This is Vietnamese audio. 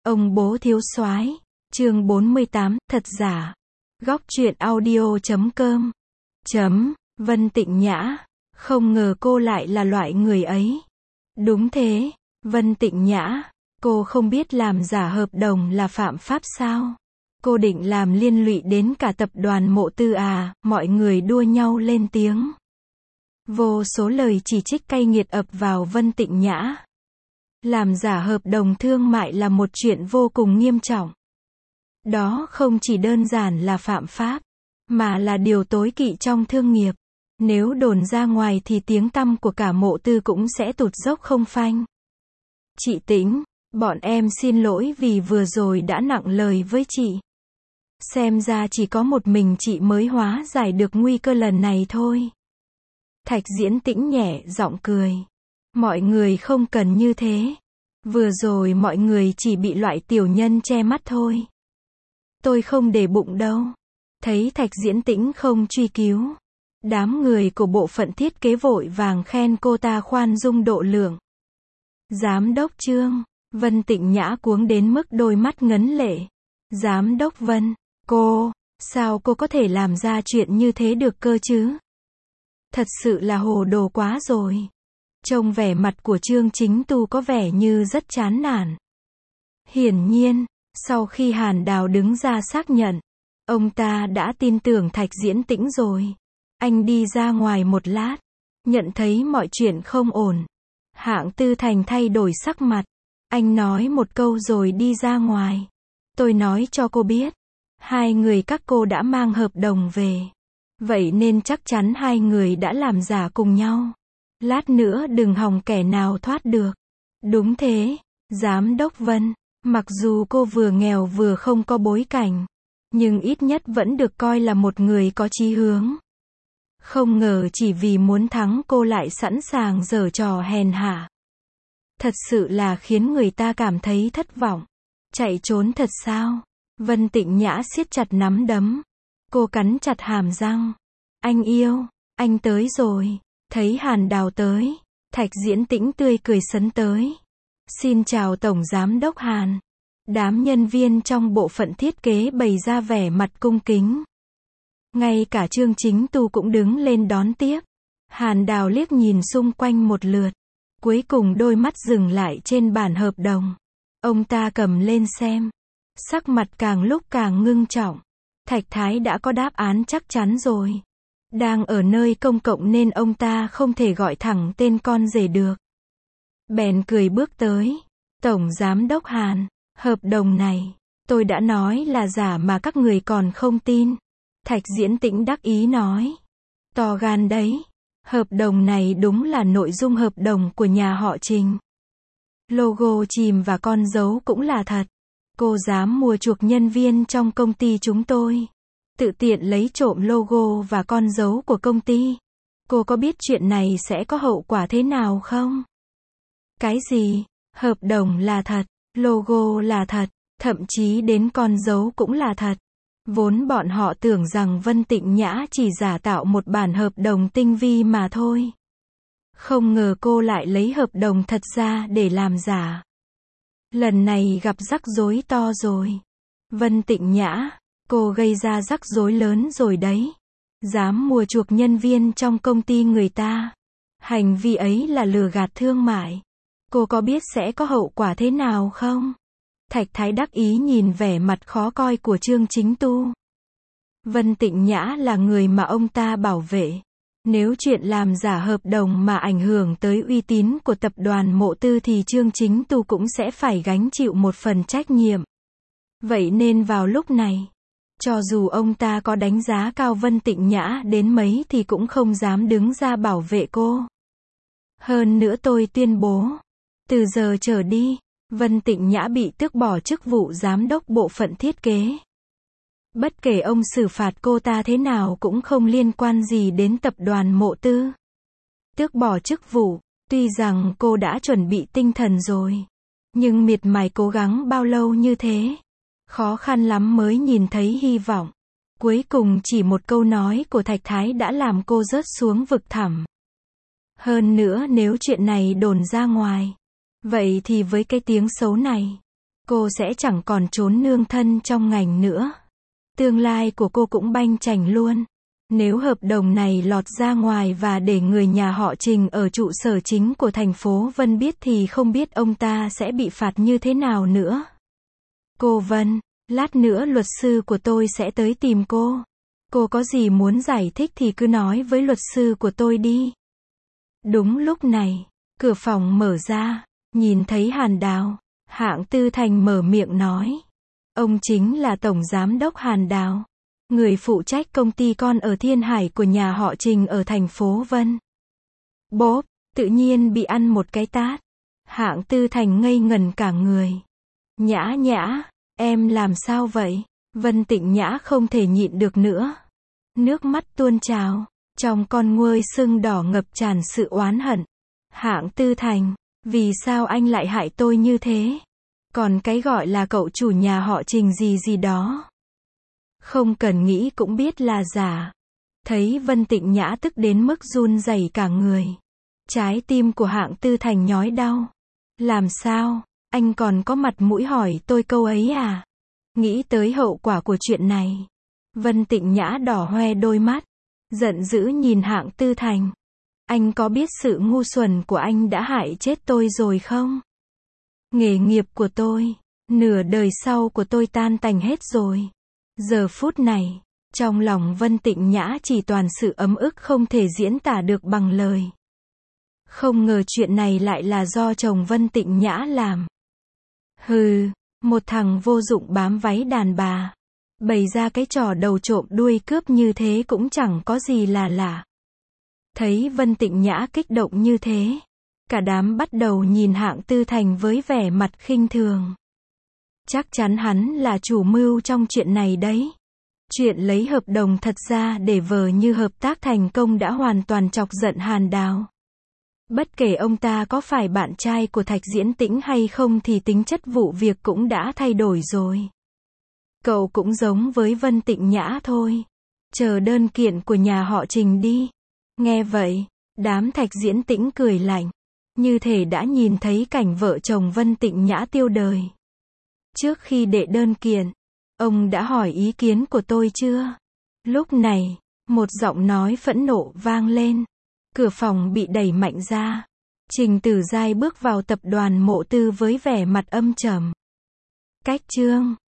Ông bố thiếu soái, chương 48, thật giả. Góc truyện audio.com. Vân Tịnh Nhã, không ngờ cô lại là loại người ấy. Đúng thế, Vân Tịnh Nhã, cô không biết làm giả hợp đồng là phạm pháp sao? Cô định làm liên lụy đến cả tập đoàn Mộ Tư à? Mọi người đua nhau lên tiếng. Vô số lời chỉ trích cay nghiệt ập vào Vân Tịnh Nhã. Làm giả hợp đồng thương mại là một chuyện vô cùng nghiêm trọng. Đó không chỉ đơn giản là phạm pháp, mà là điều tối kỵ trong thương nghiệp. Nếu đồn ra ngoài thì tiếng tăm của cả Mộ Tư cũng sẽ tụt dốc không phanh. Chị Tĩnh, bọn em xin lỗi vì vừa rồi đã nặng lời với chị. Xem ra chỉ có một mình chị mới hóa giải được nguy cơ lần này thôi. Thạch Diễn Tĩnh nhẹ giọng cười. Mọi người không cần như thế. Vừa rồi mọi người chỉ bị loại tiểu nhân che mắt thôi. Tôi không để bụng đâu. Thấy Thạch Diễn Tĩnh không truy cứu, đám người của bộ phận thiết kế vội vàng khen cô ta khoan dung độ lượng. Giám đốc Trương, Vân Tịnh Nhã cuống đến mức đôi mắt ngấn lệ. Giám đốc Vân, sao cô có thể làm ra chuyện như thế được cơ chứ? Thật sự là hồ đồ quá rồi. Trông vẻ mặt của Trương Chính Tu có vẻ như rất chán nản. Hiển nhiên, sau khi Hàn Đào đứng ra xác nhận, ông ta đã tin tưởng Thạch Diễn Tĩnh rồi. Anh đi ra ngoài một lát, nhận thấy mọi chuyện không ổn. Hạng Tư Thành thay đổi sắc mặt. Anh nói một câu rồi đi ra ngoài. Tôi nói cho cô biết, hai người các cô đã mang hợp đồng về. Vậy nên chắc chắn hai người đã làm giả cùng nhau. Lát nữa đừng hòng kẻ nào thoát được. Đúng thế, Giám đốc Vân, mặc dù cô vừa nghèo vừa không có bối cảnh, nhưng ít nhất vẫn được coi là một người có chí hướng. Không ngờ chỉ vì muốn thắng cô lại sẵn sàng giở trò hèn hạ. Thật sự là khiến người ta cảm thấy thất vọng. Chạy trốn thật sao? Vân Tịnh Nhã siết chặt nắm đấm. Cô cắn chặt hàm răng. Anh yêu, anh tới rồi. Thấy Hàn Đào tới, Thạch Diễn Tĩnh tươi cười sấn tới. Xin chào Tổng Giám đốc Hàn. Đám nhân viên trong bộ phận thiết kế bày ra vẻ mặt cung kính. Ngay cả Trương Chính Tu cũng đứng lên đón tiếp. Hàn Đào liếc nhìn xung quanh một lượt. Cuối cùng đôi mắt dừng lại trên bản hợp đồng. Ông ta cầm lên xem. Sắc mặt càng lúc càng ngưng trọng. Thạch Thái đã có đáp án chắc chắn rồi. Đang ở nơi công cộng nên ông ta không thể gọi thẳng tên con rể được. Bèn cười bước tới. Tổng Giám đốc Hàn, hợp đồng này, tôi đã nói là giả mà các người còn không tin. Thạch Diễn Tĩnh đắc ý nói. To gan đấy. Hợp đồng này đúng là nội dung hợp đồng của nhà họ Trình. Logo chìm và con dấu cũng là thật. Cô dám mua chuộc nhân viên trong công ty chúng tôi. Tự tiện lấy trộm logo và con dấu của công ty. Cô có biết chuyện này sẽ có hậu quả thế nào không? Cái gì? Hợp đồng là thật, logo là thật, thậm chí đến con dấu cũng là thật. Vốn bọn họ tưởng rằng Vân Tịnh Nhã chỉ giả tạo một bản hợp đồng tinh vi mà thôi. Không ngờ cô lại lấy hợp đồng thật ra để làm giả. Lần này gặp rắc rối to rồi. Vân Tịnh Nhã, cô gây ra rắc rối lớn rồi đấy. Dám mua chuộc nhân viên trong công ty người ta. Hành vi ấy là lừa gạt thương mại. Cô có biết sẽ có hậu quả thế nào không? Thạch Thái đắc ý nhìn vẻ mặt khó coi của Trương Chính Tu. Vân Tịnh Nhã là người mà ông ta bảo vệ. Nếu chuyện làm giả hợp đồng mà ảnh hưởng tới uy tín của tập đoàn Mộ Tư thì Trương Chính Tu cũng sẽ phải gánh chịu một phần trách nhiệm. Vậy nên vào lúc này, cho dù ông ta có đánh giá cao Vân Tịnh Nhã đến mấy thì cũng không dám đứng ra bảo vệ cô. Hơn nữa tôi tuyên bố, từ giờ trở đi, Vân Tịnh Nhã bị tước bỏ chức vụ giám đốc bộ phận thiết kế. Bất kể ông xử phạt cô ta thế nào cũng không liên quan gì đến tập đoàn Mộ Tư. Tước bỏ chức vụ, tuy rằng cô đã chuẩn bị tinh thần rồi, nhưng miệt mài cố gắng bao lâu như thế, khó khăn lắm mới nhìn thấy hy vọng. Cuối cùng chỉ một câu nói của Thạch Thái đã làm cô rớt xuống vực thẳm. Hơn nữa nếu chuyện này đồn ra ngoài, vậy thì với cái tiếng xấu này, cô sẽ chẳng còn trốn nương thân trong ngành nữa. Tương lai của cô cũng banh chành luôn. Nếu hợp đồng này lọt ra ngoài và để người nhà họ Trình ở trụ sở chính của thành phố Vân biết thì không biết ông ta sẽ bị phạt như thế nào nữa. Cô Vân, lát nữa luật sư của tôi sẽ tới tìm cô. Cô có gì muốn giải thích thì cứ nói với luật sư của tôi đi. Đúng lúc này, cửa phòng mở ra, nhìn thấy Hàn Đào, Hạng Tư Thành mở miệng nói. Ông chính là Tổng Giám đốc Hàn Đào, người phụ trách công ty con ở Thiên Hải của nhà họ Trình ở thành phố Vân. Bốp, tự nhiên bị ăn một cái tát. Hạng Tư Thành ngây ngần cả người. Nhã Nhã, em làm sao vậy? Vân Tịnh Nhã không thể nhịn được nữa. Nước mắt tuôn trào, trong con nguôi sưng đỏ ngập tràn sự oán hận. Hạng Tư Thành, vì sao anh lại hại tôi như thế? Còn cái gọi là cậu chủ nhà họ Trình gì gì đó, không cần nghĩ cũng biết là giả. Thấy Vân Tịnh Nhã tức đến mức run rẩy cả người. Trái tim của Hạng Tư Thành nhói đau. Làm sao? Anh còn có mặt mũi hỏi tôi câu ấy à? Nghĩ tới hậu quả của chuyện này, Vân Tịnh Nhã đỏ hoe đôi mắt, giận dữ nhìn Hạng Tư Thành. Anh có biết sự ngu xuẩn của anh đã hại chết tôi rồi không? Nghề nghiệp của tôi, nửa đời sau của tôi tan tành hết rồi. Giờ phút này, trong lòng Vân Tịnh Nhã chỉ toàn sự ấm ức không thể diễn tả được bằng lời. Không ngờ chuyện này lại là do chồng Vân Tịnh Nhã làm. Hừ, một thằng vô dụng bám váy đàn bà, bày ra cái trò đầu trộm đuôi cướp như thế cũng chẳng có gì là lạ. Thấy Vân Tịnh Nhã kích động như thế, cả đám bắt đầu nhìn Hạng Tư Thành với vẻ mặt khinh thường. Chắc chắn hắn là chủ mưu trong chuyện này đấy. Chuyện lấy hợp đồng thật ra để vờ như hợp tác thành công đã hoàn toàn chọc giận Hàn Đào. Bất kể ông ta có phải bạn trai của Thạch Diễn Tĩnh hay không thì tính chất vụ việc cũng đã thay đổi rồi. Cậu cũng giống với Vân Tịnh Nhã thôi. Chờ đơn kiện của nhà họ Trình đi. Nghe vậy, đám Thạch Diễn Tĩnh cười lạnh. Như thể đã nhìn thấy cảnh vợ chồng Vân Tịnh Nhã tiêu đời. Trước khi đệ đơn kiện, ông đã hỏi ý kiến của tôi chưa? Lúc này, một giọng nói phẫn nộ vang lên. Cửa phòng bị đẩy mạnh ra. Trình Tử Giai bước vào tập đoàn Mộ Tư với vẻ mặt âm trầm. Cách chương